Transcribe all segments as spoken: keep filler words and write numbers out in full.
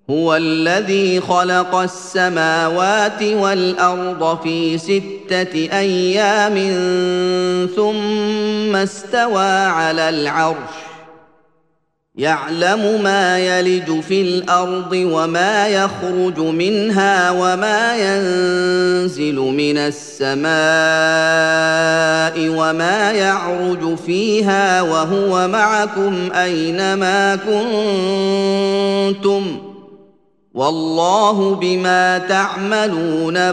هو الذي خلق السماوات والأرض في ستة أيام ثم استوى على العرش يعلم ما يلج في الأرض وما يخرج منها وما ينزل من السماء وما يعرج فيها وهو معكم أينما كنتم والله بما تعملون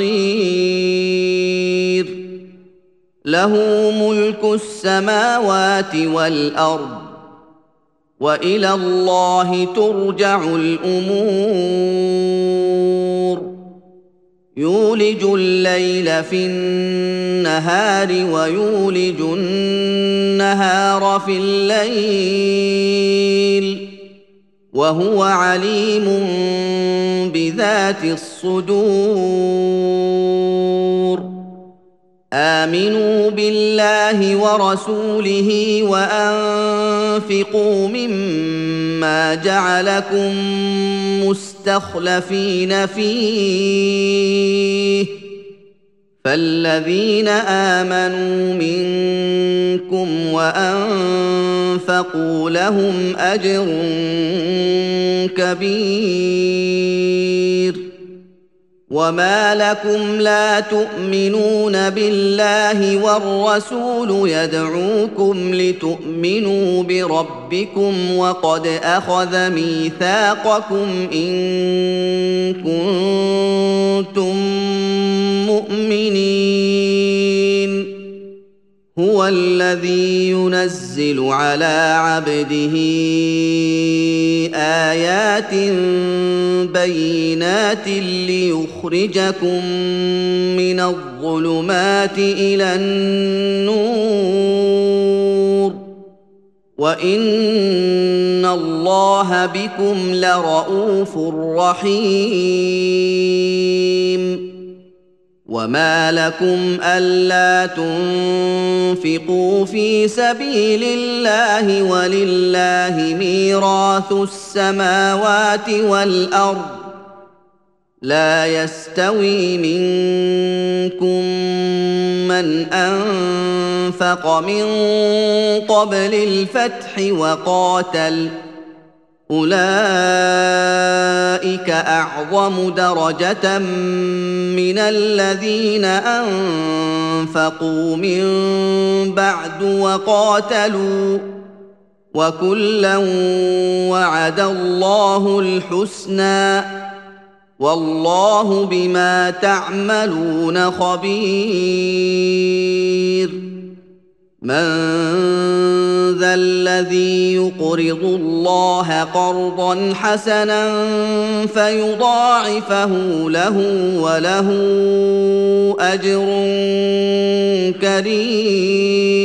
بصير له ملك السماوات والأرض وإلى الله ترجع الأمور يولج الليل في النهار ويولج النهار في الليل وهو عليم بذات الصدور آمنوا بالله ورسوله وأنفقوا مما جعلكم مستخلفين فيه فالذين آمنوا منكم وأنفقوا لهم أجر كبير وما لكم لا تؤمنون بالله والرسول يدعوكم لتؤمنوا بربكم وقد أخذ ميثاقكم إن كنتم مؤمنين هو الذي ينزل على عبده آيات بينات ليخرجكم من الظلمات إلى النور وإن الله بكم لرءوف رحيم وما لكم ألا تنفقوا في سبيل الله ولله ميراث السماوات والأرض لا يستوي منكم من أنفق من قبل الفتح وقاتل أولئك أعظم درجة من الذين أنفقوا من بعد وقاتلوا وكلا وعد الله الحسنى والله بما تعملون خبير من ذا الذي يقرض الله قرضا حسنا فيضاعفه له وله أجر كريم